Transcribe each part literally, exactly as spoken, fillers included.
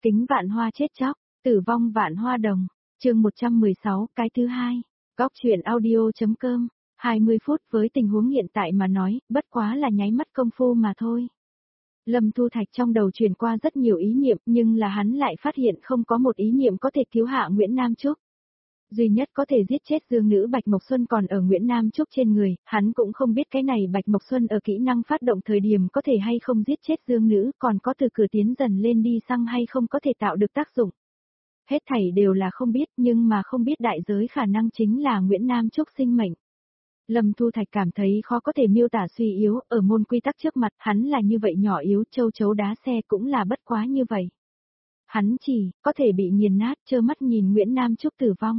Kính vạn hoa chết chóc, tử vong vạn hoa đồng, chương một trăm mười sáu, cái thứ hai, góc truyện audio.com, hai mươi phút với tình huống hiện tại mà nói, bất quá là nháy mắt công phu mà thôi. Lâm Thu Thạch trong đầu truyền qua rất nhiều ý niệm nhưng là hắn lại phát hiện không có một ý niệm có thể cứu hạ Nguyễn Nam Trúc. Duy nhất có thể giết chết dương nữ Bạch Mộc Xuân còn ở Nguyễn Nam Trúc trên người, hắn cũng không biết cái này Bạch Mộc Xuân ở kỹ năng phát động thời điểm có thể hay không giết chết dương nữ, còn có từ cửa tiến dần lên đi xăng hay không có thể tạo được tác dụng. Hết thảy đều là không biết nhưng mà không biết đại giới khả năng chính là Nguyễn Nam Trúc sinh mệnh. Lâm Thu Thạch cảm thấy khó có thể miêu tả suy yếu, ở môn quy tắc trước mặt hắn là như vậy nhỏ yếu, châu chấu đá xe cũng là bất quá như vậy. Hắn chỉ có thể bị nghiền nát, trơ mắt nhìn Nguyễn Nam Trúc tử vong.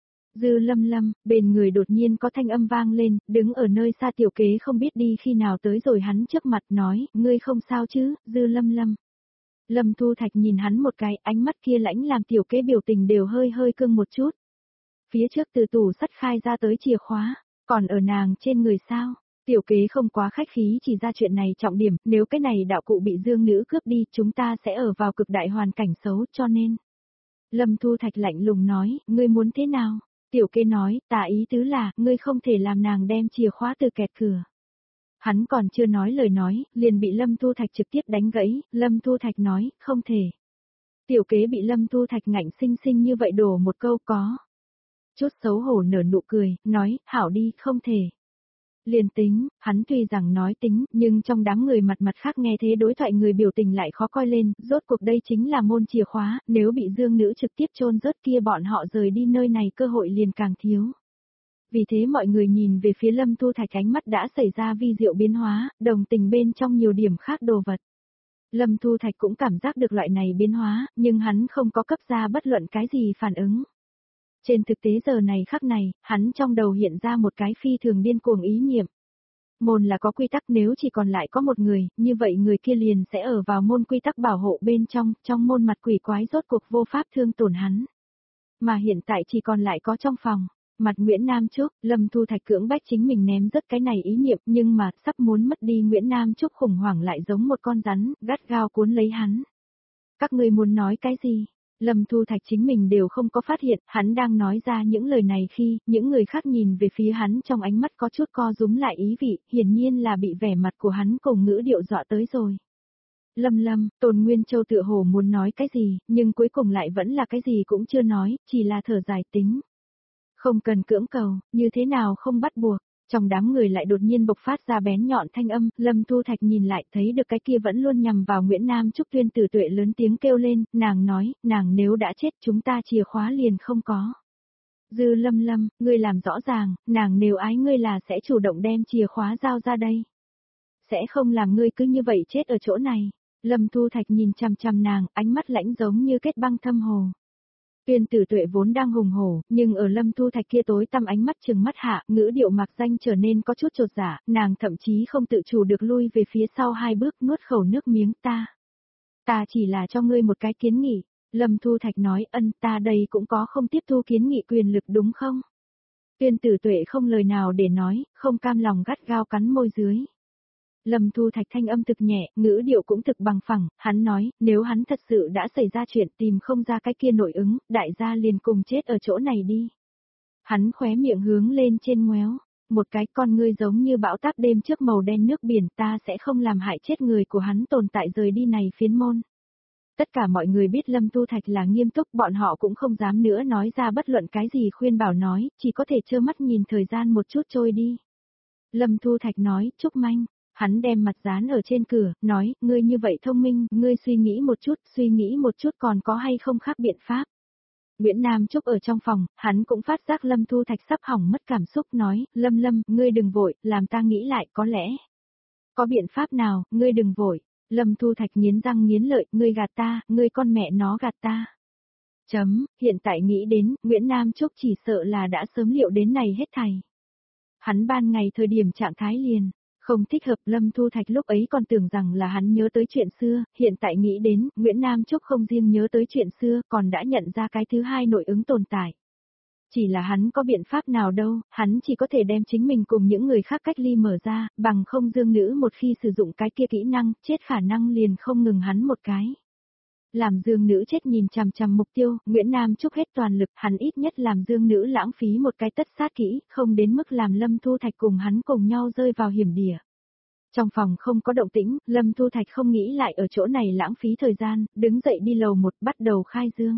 Dư Lâm Lâm, bên người đột nhiên có thanh âm vang lên, đứng ở nơi xa tiểu kế không biết đi khi nào tới rồi hắn trước mặt nói, ngươi không sao chứ, Dư Lâm Lâm. Lâm Thu Thạch nhìn hắn một cái, ánh mắt kia lãnh làm tiểu kế biểu tình đều hơi hơi cương một chút. Phía trước từ tủ sắt khai ra tới chìa khóa, còn ở nàng trên người sao? Tiểu kế không quá khách khí chỉ ra chuyện này trọng điểm, nếu cái này đạo cụ bị dương nữ cướp đi, chúng ta sẽ ở vào cực đại hoàn cảnh xấu cho nên. Lâm Thu Thạch lạnh lùng nói, ngươi muốn thế nào? Tiểu kế nói, tà ý tứ là, ngươi không thể làm nàng đem chìa khóa từ kẹt cửa. Hắn còn chưa nói lời nói, liền bị Lâm Thu Thạch trực tiếp đánh gãy, Lâm Thu Thạch nói, không thể. Tiểu kế bị Lâm Thu Thạch ngạnh sinh sinh như vậy đổ một câu có. Chút xấu hổ nở nụ cười, nói, hảo đi, không thể. Liền tính, hắn tuy rằng nói tính, nhưng trong đám người mặt mặt khác nghe thế đối thoại người biểu tình lại khó coi lên, rốt cuộc đây chính là môn chìa khóa, nếu bị dương nữ trực tiếp chôn rớt kia bọn họ rời đi nơi này cơ hội liền càng thiếu. Vì thế mọi người nhìn về phía Lâm Thu Thạch ánh mắt đã xảy ra vi diệu biến hóa, đồng tình bên trong nhiều điểm khác đồ vật. Lâm Thu Thạch cũng cảm giác được loại này biến hóa, nhưng hắn không có cấp ra bất luận cái gì phản ứng. Trên thực tế giờ này khắc này, hắn trong đầu hiện ra một cái phi thường điên cuồng ý niệm. Môn là có quy tắc, nếu chỉ còn lại có một người, như vậy người kia liền sẽ ở vào môn quy tắc bảo hộ bên trong, trong môn mặt quỷ quái rốt cuộc vô pháp thương tổn hắn. Mà hiện tại chỉ còn lại có trong phòng, mặt Nguyễn Nam Trúc, Lâm Thu Thạch cưỡng bách chính mình ném rất cái này ý niệm nhưng mà sắp muốn mất đi Nguyễn Nam Trúc khủng hoảng lại giống một con rắn, gắt gao cuốn lấy hắn. Các ngươi muốn nói cái gì? Lâm Thu Thạch chính mình đều không có phát hiện, hắn đang nói ra những lời này khi, những người khác nhìn về phía hắn trong ánh mắt có chút co rúm lại ý vị, hiển nhiên là bị vẻ mặt của hắn cùng ngữ điệu dọa tới rồi. Lâm Lâm, Tôn Nguyên Châu tựa hồ muốn nói cái gì, nhưng cuối cùng lại vẫn là cái gì cũng chưa nói, chỉ là thở dài tính. Không cần cưỡng cầu, như thế nào không bắt buộc. Trong đám người lại đột nhiên bộc phát ra bén nhọn thanh âm, Lâm Thu Thạch nhìn lại thấy được cái kia vẫn luôn nhằm vào Nguyễn Nam Trúc Tuyên Tử Tuệ lớn tiếng kêu lên, nàng nói, nàng nếu đã chết chúng ta chìa khóa liền không có. Dư Lâm Lâm, ngươi làm rõ ràng, nàng nếu ái ngươi là sẽ chủ động đem chìa khóa giao ra đây. Sẽ không làm ngươi cứ như vậy chết ở chỗ này. Lâm Thu Thạch nhìn chằm chằm nàng, ánh mắt lãnh giống như kết băng thâm hồ. Tuyên Tử Tuệ vốn đang hùng hổ, nhưng ở Lâm Thu Thạch kia tối tăm ánh mắt trừng mắt hạ, ngữ điệu mạc danh trở nên có chút chột dạ, nàng thậm chí không tự chủ được lui về phía sau hai bước nuốt khẩu nước miếng ta. Ta chỉ là cho ngươi một cái kiến nghị, Lâm Thu Thạch nói ân ta đây cũng có không tiếp thu kiến nghị quyền lực đúng không? Tuyên Tử Tuệ không lời nào để nói, không cam lòng gắt gao cắn môi dưới. Lâm Thu Thạch thanh âm thực nhẹ, ngữ điệu cũng thực bằng phẳng, hắn nói, nếu hắn thật sự đã xảy ra chuyện tìm không ra cái kia nội ứng, đại gia liền cùng chết ở chỗ này đi. Hắn khóe miệng hướng lên trên ngoéo, một cái con ngươi giống như bão táp đêm trước màu đen nước biển ta sẽ không làm hại chết người của hắn tồn tại rời đi này phiến môn. Tất cả mọi người biết Lâm Thu Thạch là nghiêm túc, bọn họ cũng không dám nữa nói ra bất luận cái gì khuyên bảo nói, chỉ có thể trơ mắt nhìn thời gian một chút trôi đi. Lâm Thu Thạch nói, Trúc Manh. Hắn đem mặt dán ở trên cửa, nói, ngươi như vậy thông minh, ngươi suy nghĩ một chút, suy nghĩ một chút còn có hay không khác biện pháp. Nguyễn Nam Trúc ở trong phòng, hắn cũng phát giác Lâm Thu Thạch sắp hỏng mất cảm xúc, nói, Lâm Lâm, ngươi đừng vội, làm ta nghĩ lại, có lẽ. Có biện pháp nào, ngươi đừng vội. Lâm Thu Thạch nghiến răng nghiến lợi, ngươi gạt ta, ngươi con mẹ nó gạt ta. Chấm, hiện tại nghĩ đến, Nguyễn Nam Trúc chỉ sợ là đã sớm liệu đến này hết thảy. Hắn ban ngày thời điểm trạng thái liền. Không thích hợp, Lâm Thu Thạch lúc ấy còn tưởng rằng là hắn nhớ tới chuyện xưa, hiện tại nghĩ đến, Nguyễn Nam Trúc không riêng nhớ tới chuyện xưa, còn đã nhận ra cái thứ hai nội ứng tồn tại. Chỉ là hắn có biện pháp nào đâu, hắn chỉ có thể đem chính mình cùng những người khác cách ly mở ra, bằng không dương nữ một khi sử dụng cái kia kỹ năng, chết khả năng liền không ngừng hắn một cái. Làm Dương Nữ chết nhìn chằm chằm mục tiêu, Nguyễn Nam Trúc hết toàn lực, hắn ít nhất làm Dương Nữ lãng phí một cái tất sát kỹ, không đến mức làm Lâm Thu Thạch cùng hắn cùng nhau rơi vào hiểm địa. Trong phòng không có động tĩnh, Lâm Thu Thạch không nghĩ lại ở chỗ này lãng phí thời gian, đứng dậy đi lầu một bắt đầu khai dương.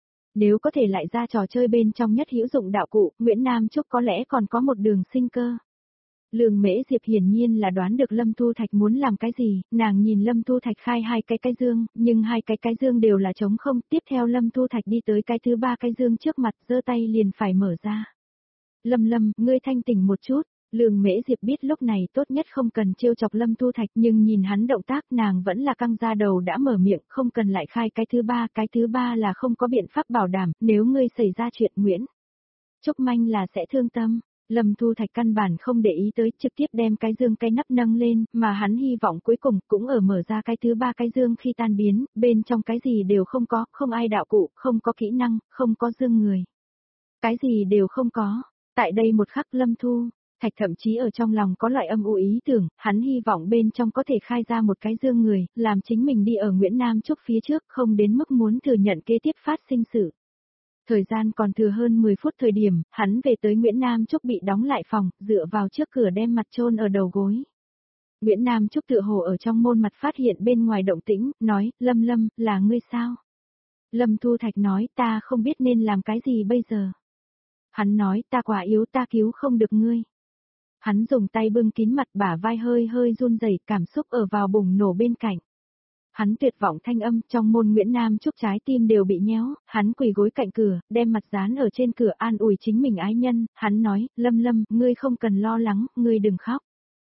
Nếu có thể lại ra trò chơi bên trong nhất hữu dụng đạo cụ, Nguyễn Nam Trúc có lẽ còn có một đường sinh cơ. Lương Mễ Diệp hiển nhiên là đoán được Lâm Thu Thạch muốn làm cái gì, nàng nhìn Lâm Thu Thạch khai hai cái cái dương, nhưng hai cái cái dương đều là trống không, tiếp theo Lâm Thu Thạch đi tới cái thứ ba cái dương trước mặt, giơ tay liền phải mở ra. Lâm Lâm, ngươi thanh tỉnh một chút, Lương Mễ Diệp biết lúc này tốt nhất không cần trêu chọc Lâm Thu Thạch, nhưng nhìn hắn động tác nàng vẫn là căng ra đầu đã mở miệng, không cần lại khai cái thứ ba, cái thứ ba là không có biện pháp bảo đảm, nếu ngươi xảy ra chuyện Nguyễn Trúc Manh là sẽ thương tâm. Lâm Thu Thạch căn bản không để ý tới, trực tiếp đem cái dương cái nắp nâng lên, mà hắn hy vọng cuối cùng cũng ở mở ra cái thứ ba cái dương khi tan biến, bên trong cái gì đều không có, không ai đạo cụ, không có kỹ năng, không có dương người. Cái gì đều không có. Tại đây một khắc Lâm Thu Thạch thậm chí ở trong lòng có loại âm u ý tưởng, hắn hy vọng bên trong có thể khai ra một cái dương người, làm chính mình đi ở Nguyễn Nam Trúc phía trước, không đến mức muốn thừa nhận kế tiếp phát sinh sự. Thời gian còn thừa hơn mười phút thời điểm, hắn về tới Nguyễn Nam Trúc bị đóng lại phòng, dựa vào trước cửa đem mặt chôn ở đầu gối. Nguyễn Nam Trúc tựa hồ ở trong môn mặt phát hiện bên ngoài động tĩnh, nói, Lâm Lâm, là ngươi sao? Lâm Thu Thạch nói, ta không biết nên làm cái gì bây giờ. Hắn nói, ta quá yếu, ta cứu không được ngươi. Hắn dùng tay bưng kín mặt, bả vai hơi hơi run rẩy, cảm xúc ở vào bùng nổ bên cạnh. Hắn tuyệt vọng thanh âm, trong môn Nguyễn Nam Trúc trái tim đều bị nhéo, hắn quỳ gối cạnh cửa, đem mặt dán ở trên cửa an ủi chính mình ái nhân, hắn nói, Lâm Lâm, ngươi không cần lo lắng, ngươi đừng khóc.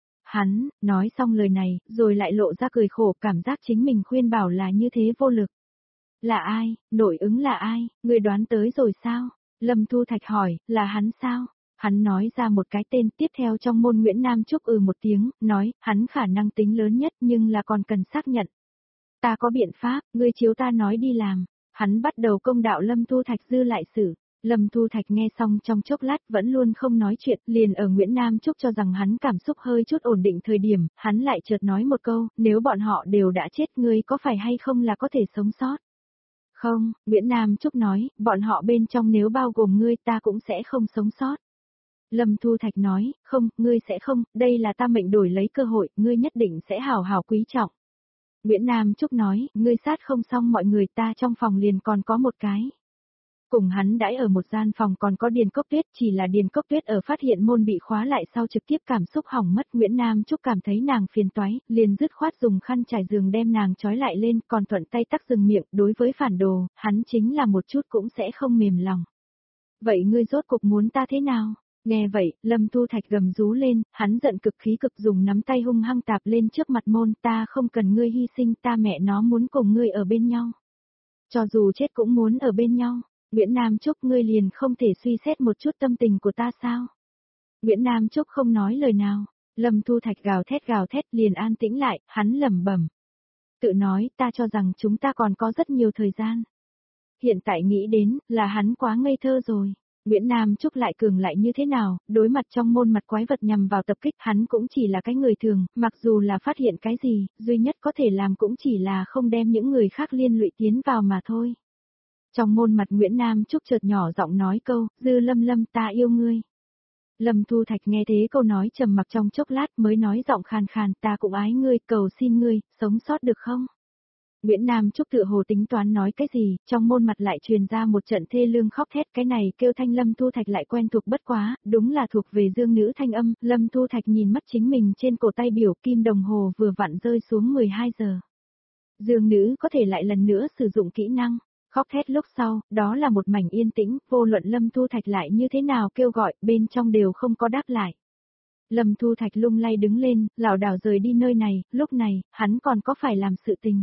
Hắn, nói xong lời này, rồi lại lộ ra cười khổ, cảm giác chính mình khuyên bảo là như thế vô lực. Là ai, nội ứng là ai, ngươi đoán tới rồi sao? Lâm Thu Thạch hỏi, là hắn sao? Hắn nói ra một cái tên, tiếp theo trong môn Nguyễn Nam Trúc ừ một tiếng, nói, hắn khả năng tính lớn nhất nhưng là còn cần xác nhận. Ta có biện pháp, ngươi chiếu ta nói đi làm. Hắn bắt đầu công đạo Lâm Thu Thạch dư lại xử. Lâm Thu Thạch nghe xong trong chốc lát vẫn luôn không nói chuyện, liền ở Nguyễn Nam Trúc cho rằng hắn cảm xúc hơi chút ổn định thời điểm, hắn lại chợt nói một câu, nếu bọn họ đều đã chết ngươi có phải hay không là có thể sống sót. Không, Nguyễn Nam Trúc nói, bọn họ bên trong nếu bao gồm ngươi ta cũng sẽ không sống sót. Lâm Thu Thạch nói, không, ngươi sẽ không, đây là ta mệnh đổi lấy cơ hội, ngươi nhất định sẽ hảo hảo quý trọng. Nguyễn Nam Trúc nói, ngươi sát không xong mọi người ta trong phòng liền còn có một cái. Cùng hắn đãi ở một gian phòng còn có Điền Cốc Tuyết, chỉ là Điền Cốc Tuyết ở phát hiện môn bị khóa lại sau trực tiếp cảm xúc hỏng mất. Nguyễn Nam Trúc cảm thấy nàng phiền toái, liền dứt khoát dùng khăn trải giường đem nàng trói lại lên, còn thuận tay tắc dừng miệng, đối với phản đồ, hắn chính là một chút cũng sẽ không mềm lòng. Vậy ngươi rốt cục muốn ta thế nào? Nghe vậy, Lâm Thu Thạch gầm rú lên, hắn giận cực khí cực dùng nắm tay hung hăng tạp lên trước mặt môn, ta không cần ngươi hy sinh, ta mẹ nó muốn cùng ngươi ở bên nhau. Cho dù chết cũng muốn ở bên nhau. Nguyễn Nam Trúc, ngươi liền không thể suy xét một chút tâm tình của ta sao? Nguyễn Nam Trúc không nói lời nào. Lâm Thu Thạch gào thét gào thét liền an tĩnh lại, hắn lẩm bẩm. Tự nói, ta cho rằng chúng ta còn có rất nhiều thời gian. Hiện tại nghĩ đến, là hắn quá ngây thơ rồi. Nguyễn Nam Trúc lại cường lại như thế nào, đối mặt trong môn mặt quái vật nhằm vào tập kích, hắn cũng chỉ là cái người thường, mặc dù là phát hiện cái gì, duy nhất có thể làm cũng chỉ là không đem những người khác liên lụy tiến vào mà thôi. Trong môn mặt Nguyễn Nam Trúc chợt nhỏ giọng nói câu, Dư Lâm Lâm ta yêu ngươi. Lâm Thu Thạch nghe thế câu nói trầm mặc trong chốc lát mới nói giọng khàn khàn, ta cũng ái ngươi, cầu xin ngươi, sống sót được không? Nguyễn Nam Trúc tự hồ tính toán nói cái gì, trong môn mặt lại truyền ra một trận thê lương khóc thét, cái này kêu thanh Lâm Thu Thạch lại quen thuộc bất quá, đúng là thuộc về dương nữ thanh âm. Lâm Thu Thạch nhìn mắt chính mình trên cổ tay biểu kim đồng hồ vừa vặn rơi xuống mười hai giờ. Dương nữ có thể lại lần nữa sử dụng kỹ năng. Khóc thét lúc sau, đó là một mảnh yên tĩnh, vô luận Lâm Thu Thạch lại như thế nào kêu gọi, bên trong đều không có đáp lại. Lâm Thu Thạch lung lay đứng lên, lảo đảo rời đi nơi này, lúc này, hắn còn có phải làm sự tình.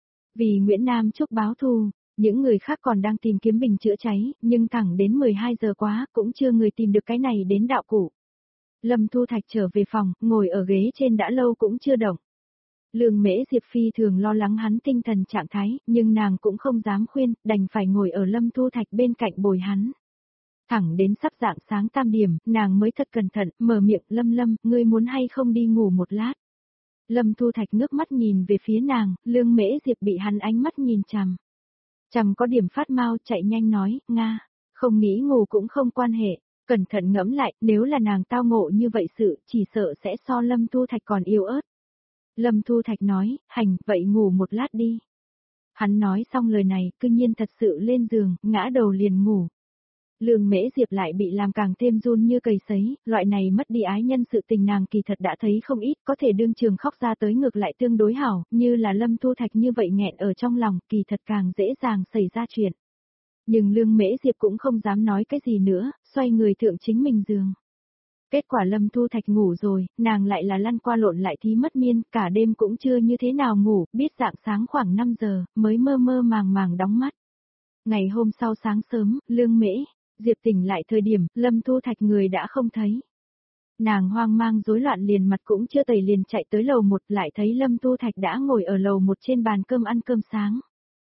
Vì Nguyễn Nam Trúc báo thù, những người khác còn đang tìm kiếm bình chữa cháy, nhưng thẳng đến mười hai giờ quá, cũng chưa người tìm được cái này đến đạo cụ. Lâm Thu Thạch trở về phòng, ngồi ở ghế trên đã lâu cũng chưa động. Lương Mễ Diệp phi thường lo lắng hắn tinh thần trạng thái, nhưng nàng cũng không dám khuyên, đành phải ngồi ở Lâm Thu Thạch bên cạnh bồi hắn. Thẳng đến sắp rạng sáng tam điểm, nàng mới thật cẩn thận, mở miệng, Lâm Lâm, ngươi muốn hay không đi ngủ một lát. Lâm Thu Thạch ngước mắt nhìn về phía nàng, Lương Mễ Diệp bị hắn ánh mắt nhìn chằm. Chẳng có điểm phát mau chạy nhanh nói, Nga, không nghĩ ngủ cũng không quan hệ, cẩn thận ngẫm lại, nếu là nàng tao ngộ như vậy sự, chỉ sợ sẽ so Lâm Thu Thạch còn yếu ớt. Lâm Thu Thạch nói, hành, vậy ngủ một lát đi. Hắn nói xong lời này, cư nhiên thật sự lên giường, ngã đầu liền ngủ. Lương Mễ Diệp lại bị làm càng thêm run như cầy sấy, loại này mất đi ái nhân sự tình nàng kỳ thật đã thấy không ít, có thể đương trường khóc ra tới ngược lại tương đối hảo, như là Lâm Thu Thạch như vậy nghẹn ở trong lòng, kỳ thật càng dễ dàng xảy ra chuyện. Nhưng Lương Mễ Diệp cũng không dám nói cái gì nữa, xoay người thượng chính mình giường. Kết quả Lâm Thu Thạch ngủ rồi, nàng lại là lăn qua lộn lại thí mất miên, cả đêm cũng chưa như thế nào ngủ, biết dạng sáng khoảng năm giờ, mới mơ mơ màng màng đóng mắt. Ngày hôm sau sáng sớm, Lương Mễ Diệp tỉnh lại thời điểm, Lâm Thu Thạch người đã không thấy. Nàng hoang mang rối loạn liền mặt cũng chưa tẩy liền chạy tới lầu một, lại thấy Lâm Thu Thạch đã ngồi ở lầu một trên bàn cơm ăn cơm sáng.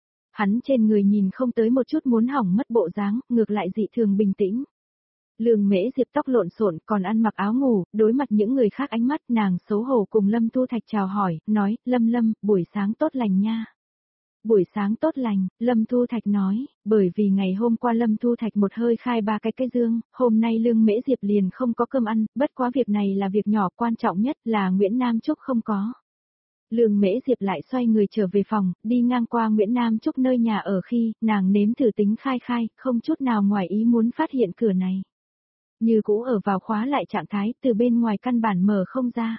Hắn trên người nhìn không tới một chút muốn hỏng mất bộ dáng, ngược lại dị thường bình tĩnh. Lương Mễ Diệp tóc lộn xộn còn ăn mặc áo ngủ, đối mặt những người khác ánh mắt nàng xấu hổ cùng Lâm Thu Thạch chào hỏi, nói, Lâm Lâm, buổi sáng tốt lành nha. Buổi sáng tốt lành, Lâm Thu Thạch nói, bởi vì ngày hôm qua Lâm Thu Thạch một hơi khai ba cái cái dương, hôm nay Lương Mễ Diệp liền không có cơm ăn, bất quá việc này là việc nhỏ, quan trọng nhất là Nguyễn Nam Trúc không có. Lương Mễ Diệp lại xoay người trở về phòng, đi ngang qua Nguyễn Nam Trúc nơi nhà ở khi, nàng nếm thử tính khai khai, không chút nào ngoài ý muốn phát hiện cửa này. Như cũ ở vào khóa lại trạng thái, từ bên ngoài căn bản mở không ra.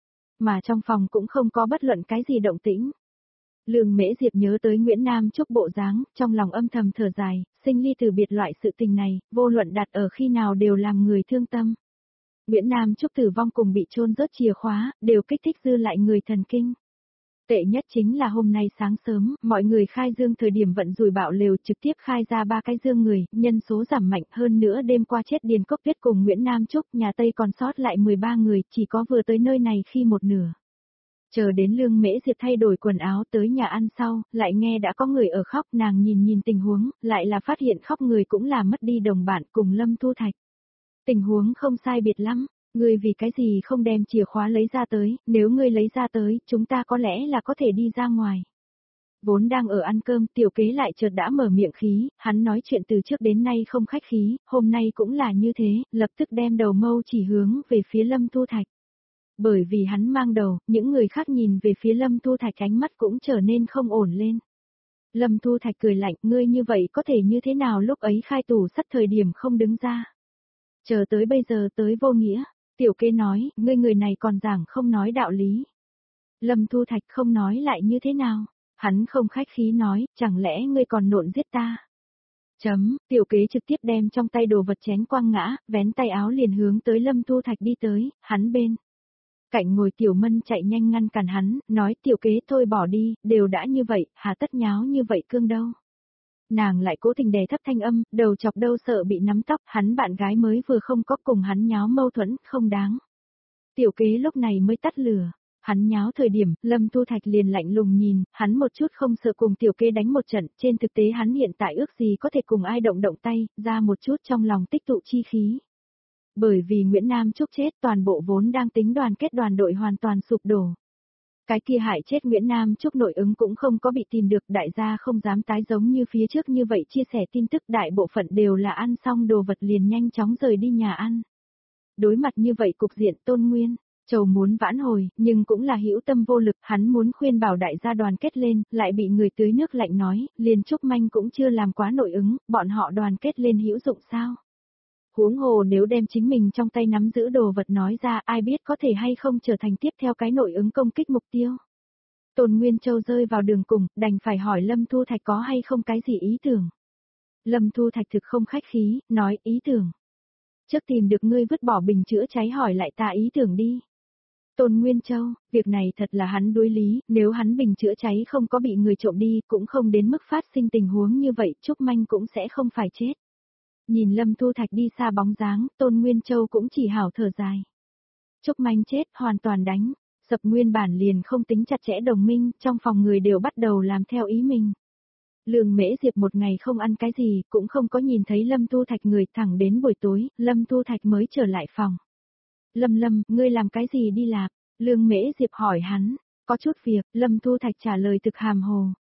Mà trong phòng cũng không có bất luận cái gì động tĩnh. Lương Mễ Diệp nhớ tới Nguyễn Nam Trúc bộ dáng, trong lòng âm thầm thở dài, sinh ly từ biệt loại sự tình này, vô luận đặt ở khi nào đều làm người thương tâm. Nguyễn Nam Trúc tử vong cùng bị chôn rớt chìa khóa, đều kích thích dư lại người thần kinh. Tệ nhất chính là hôm nay sáng sớm, mọi người khai dương thời điểm vận rủi bạo lều trực tiếp khai ra ba cái dương người, nhân số giảm mạnh hơn nữa đêm qua chết Điền Cốc Tuyết cùng Nguyễn Nam Trúc, nhà Tây còn sót lại mười ba người, chỉ có vừa tới nơi này khi một nửa. Chờ đến Lương Mễ Diệp thay đổi quần áo tới nhà ăn sau, lại nghe đã có người ở khóc, nàng nhìn nhìn tình huống, lại là phát hiện khóc người cũng là mất đi đồng bạn cùng Lâm Thu Thạch. Tình huống không sai biệt lắm, ngươi vì cái gì không đem chìa khóa lấy ra tới, nếu ngươi lấy ra tới, chúng ta có lẽ là có thể đi ra ngoài. Vốn đang ở ăn cơm, tiểu kế lại chợt đã mở miệng khí, hắn nói chuyện từ trước đến nay không khách khí, hôm nay cũng là như thế, lập tức đem đầu mâu chỉ hướng về phía Lâm Thu Thạch. Bởi vì hắn mang đầu, những người khác nhìn về phía Lâm Thu Thạch ánh mắt cũng trở nên không ổn lên. Lâm Thu Thạch cười lạnh, ngươi như vậy có thể như thế nào lúc ấy khai tủ sắt thời điểm không đứng ra. Chờ tới bây giờ tới vô nghĩa, tiểu kế nói, ngươi người này còn giảng không nói đạo lý. Lâm Thu Thạch không nói lại như thế nào, hắn không khách khí nói, chẳng lẽ ngươi còn nộn giết ta. Chấm, tiểu kế trực tiếp đem trong tay đồ vật chén quăng ngã, vén tay áo liền hướng tới Lâm Thu Thạch đi tới, hắn bên. Cạnh ngồi Tiểu Mân chạy nhanh ngăn cản hắn, nói tiểu kế thôi bỏ đi, đều đã như vậy, hà tất nháo như vậy cương đâu. Nàng lại cố tình đè thấp thanh âm, đầu chọc đâu sợ bị nắm tóc, hắn bạn gái mới vừa không có cùng hắn nháo mâu thuẫn, không đáng. Tiểu kế lúc này mới tắt lửa, hắn nháo thời điểm, Lâm Thu Thạch liền lạnh lùng nhìn, hắn một chút không sợ cùng tiểu kế đánh một trận, trên thực tế hắn hiện tại ước gì có thể cùng ai động động tay, ra một chút trong lòng tích tụ chi khí. Bởi vì Nguyễn Nam Trúc chết toàn bộ vốn đang tính đoàn kết đoàn đội hoàn toàn sụp đổ. Cái kia hại chết Nguyễn Nam Trúc nội ứng cũng không có bị tìm được, đại gia không dám tái giống như phía trước như vậy chia sẻ tin tức, đại bộ phận đều là ăn xong đồ vật liền nhanh chóng rời đi nhà ăn. Đối mặt như vậy cục diện Tôn Nguyên, Châu muốn vãn hồi, nhưng cũng là hữu tâm vô lực, hắn muốn khuyên bảo đại gia đoàn kết lên, lại bị người tưới nước lạnh nói, liền Trúc Manh cũng chưa làm quá nội ứng, bọn họ đoàn kết lên hữu dụng sao? Huống hồ nếu đem chính mình trong tay nắm giữ đồ vật nói ra, ai biết có thể hay không trở thành tiếp theo cái nội ứng công kích mục tiêu. Tôn Nguyên Châu rơi vào đường cùng, đành phải hỏi Lâm Thu Thạch có hay không cái gì ý tưởng. Lâm Thu Thạch thực không khách khí, nói ý tưởng. Trước tìm được ngươi vứt bỏ bình chữa cháy hỏi lại ta ý tưởng đi. Tôn Nguyên Châu, việc này thật là hắn đối lý, nếu hắn bình chữa cháy không có bị người trộm đi, cũng không đến mức phát sinh tình huống như vậy, Trúc Manh cũng sẽ không phải chết. Nhìn Lâm Thu Thạch đi xa bóng dáng, Tôn Nguyên Châu cũng chỉ hảo thở dài. Trúc Manh chết, hoàn toàn đánh, sập nguyên bản liền không tính chặt chẽ đồng minh, trong phòng người đều bắt đầu làm theo ý mình. Lương Mễ Diệp một ngày không ăn cái gì, cũng không có nhìn thấy Lâm Thu Thạch người, thẳng đến buổi tối, Lâm Thu Thạch mới trở lại phòng. Lâm Lâm, ngươi làm cái gì đi lạc? Lương Mễ Diệp hỏi hắn, có chút việc, Lâm Thu Thạch trả lời thực hàm hồ.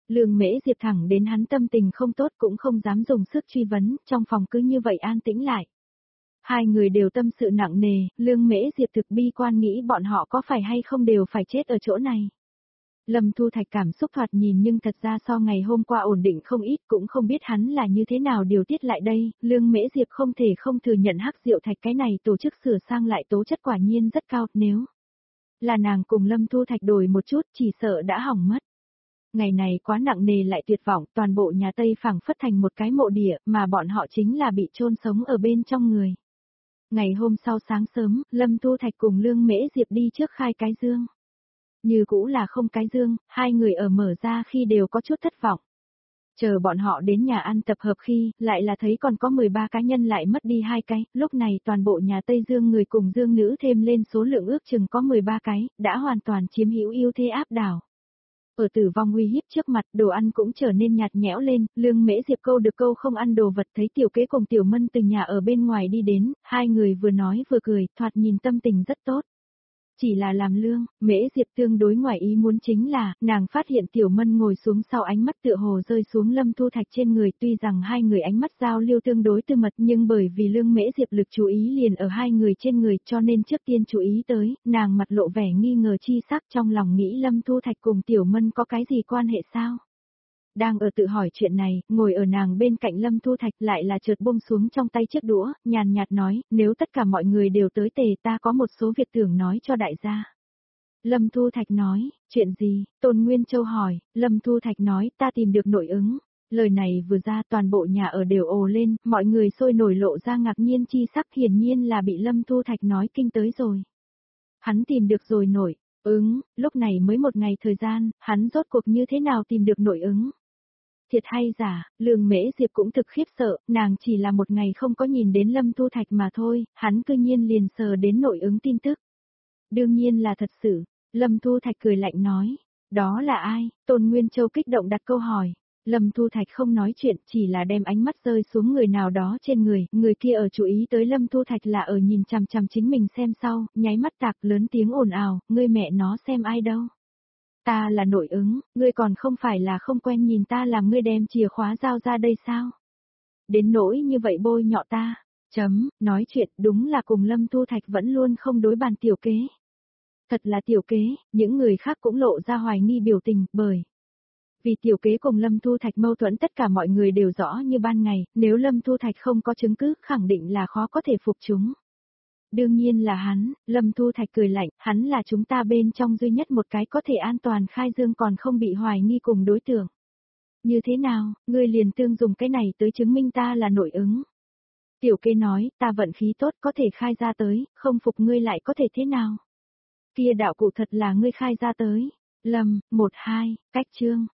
Lương Mễ Diệp thẳng đến hắn tâm tình không tốt cũng không dám dùng sức truy vấn, trong phòng cứ như vậy an tĩnh lại. Hai người đều tâm sự nặng nề, Lương Mễ Diệp thực bi quan nghĩ bọn họ có phải hay không đều phải chết ở chỗ này. Lâm Thu Thạch cảm xúc thoạt nhìn nhưng thật ra so ngày hôm qua ổn định không ít, cũng không biết hắn là như thế nào điều tiết lại đây, Lương Mễ Diệp không thể không thừa nhận Hắc Diệu Thạch cái này tổ chức sửa sang lại tố chất quả nhiên rất cao, nếu là nàng cùng Lâm Thu Thạch đổi một chút chỉ sợ đã hỏng mất. Ngày này quá nặng nề lại tuyệt vọng, toàn bộ nhà Tây phảng phất thành một cái mộ địa, mà bọn họ chính là bị chôn sống ở bên trong người. Ngày hôm sau sáng sớm, Lâm Thu Thạch cùng Lương Mễ Diệp đi trước khai cái dương. Như cũ là không cái dương, hai người ở mở ra khi đều có chút thất vọng. Chờ bọn họ đến nhà ăn tập hợp khi, lại là thấy còn có mười ba cá nhân lại mất đi hai cái, lúc này toàn bộ nhà Tây Dương người cùng Dương nữ thêm lên số lượng ước chừng có mười ba cái, đã hoàn toàn chiếm hữu ưu thế áp đảo. Ở tử vong uy hiếp trước mặt, đồ ăn cũng trở nên nhạt nhẽo lên, Lương Mễ Diệp câu được câu không ăn đồ vật, thấy Tiểu Kế cùng Tiểu Mân từ nhà ở bên ngoài đi đến, hai người vừa nói vừa cười, thoạt nhìn tâm tình rất tốt. Chỉ là làm Lương Mễ Diệp tương đối ngoài ý muốn chính là, nàng phát hiện Tiểu Mân ngồi xuống sau ánh mắt tựa hồ rơi xuống Lâm Thu Thạch trên người, tuy rằng hai người ánh mắt giao lưu tương đối tư mật nhưng bởi vì Lương Mễ Diệp lực chú ý liền ở hai người trên người cho nên trước tiên chú ý tới, nàng mặt lộ vẻ nghi ngờ chi sắc trong lòng nghĩ Lâm Thu Thạch cùng Tiểu Mân có cái gì quan hệ sao? Đang ở tự hỏi chuyện này, ngồi ở nàng bên cạnh Lâm Thu Thạch lại là chợt buông xuống trong tay chiếc đũa, nhàn nhạt nói, nếu tất cả mọi người đều tới tề ta có một số việc tưởng nói cho đại gia. Lâm Thu Thạch nói, chuyện gì? Tôn Nguyên Châu hỏi, Lâm Thu Thạch nói, ta tìm được nội ứng. Lời này vừa ra toàn bộ nhà ở đều ồ lên, mọi người sôi nổi lộ ra ngạc nhiên chi sắc, hiển nhiên là bị Lâm Thu Thạch nói kinh tới rồi. Hắn tìm được rồi nội ứng, lúc này mới một ngày thời gian, hắn rốt cuộc như thế nào tìm được nội ứng? Thiệt hay giả, Lương Mễ Diệp cũng thực khiếp sợ, nàng chỉ là một ngày không có nhìn đến Lâm Thu Thạch mà thôi, hắn cư nhiên liền sờ đến nội ứng tin tức. Đương nhiên là thật sự, Lâm Thu Thạch cười lạnh nói, đó là ai? Tôn Nguyên Châu kích động đặt câu hỏi. Lâm Thu Thạch không nói chuyện, chỉ là đem ánh mắt rơi xuống người nào đó trên người, người kia ở chú ý tới Lâm Thu Thạch là ở nhìn chằm chằm chính mình xem sau, nháy mắt tạc lớn tiếng ồn ào, ngươi mẹ nó xem ai đâu. Ta là nội ứng, ngươi còn không phải là không quen nhìn ta làm ngươi đem chìa khóa giao ra đây sao? Đến nỗi như vậy bôi nhọ ta, chấm, nói chuyện đúng là cùng Lâm Thu Thạch vẫn luôn không đối bàn Tiểu Kế. Thật là Tiểu Kế, những người khác cũng lộ ra hoài nghi biểu tình, bởi vì Tiểu Kế cùng Lâm Thu Thạch mâu thuẫn tất cả mọi người đều rõ như ban ngày, nếu Lâm Thu Thạch không có chứng cứ khẳng định là khó có thể phục chúng. Đương nhiên là hắn, Lâm Thu Thạch cười lạnh, hắn là chúng ta bên trong duy nhất một cái có thể an toàn khai dương còn không bị hoài nghi cùng đối tượng. Như thế nào, ngươi liền tương dùng cái này tới chứng minh ta là nội ứng. Tiểu Kế nói, ta vận khí tốt có thể khai ra tới, không phục ngươi lại có thể thế nào. Kia đạo cụ thật là ngươi khai ra tới. Lâm, một hai, cách chương.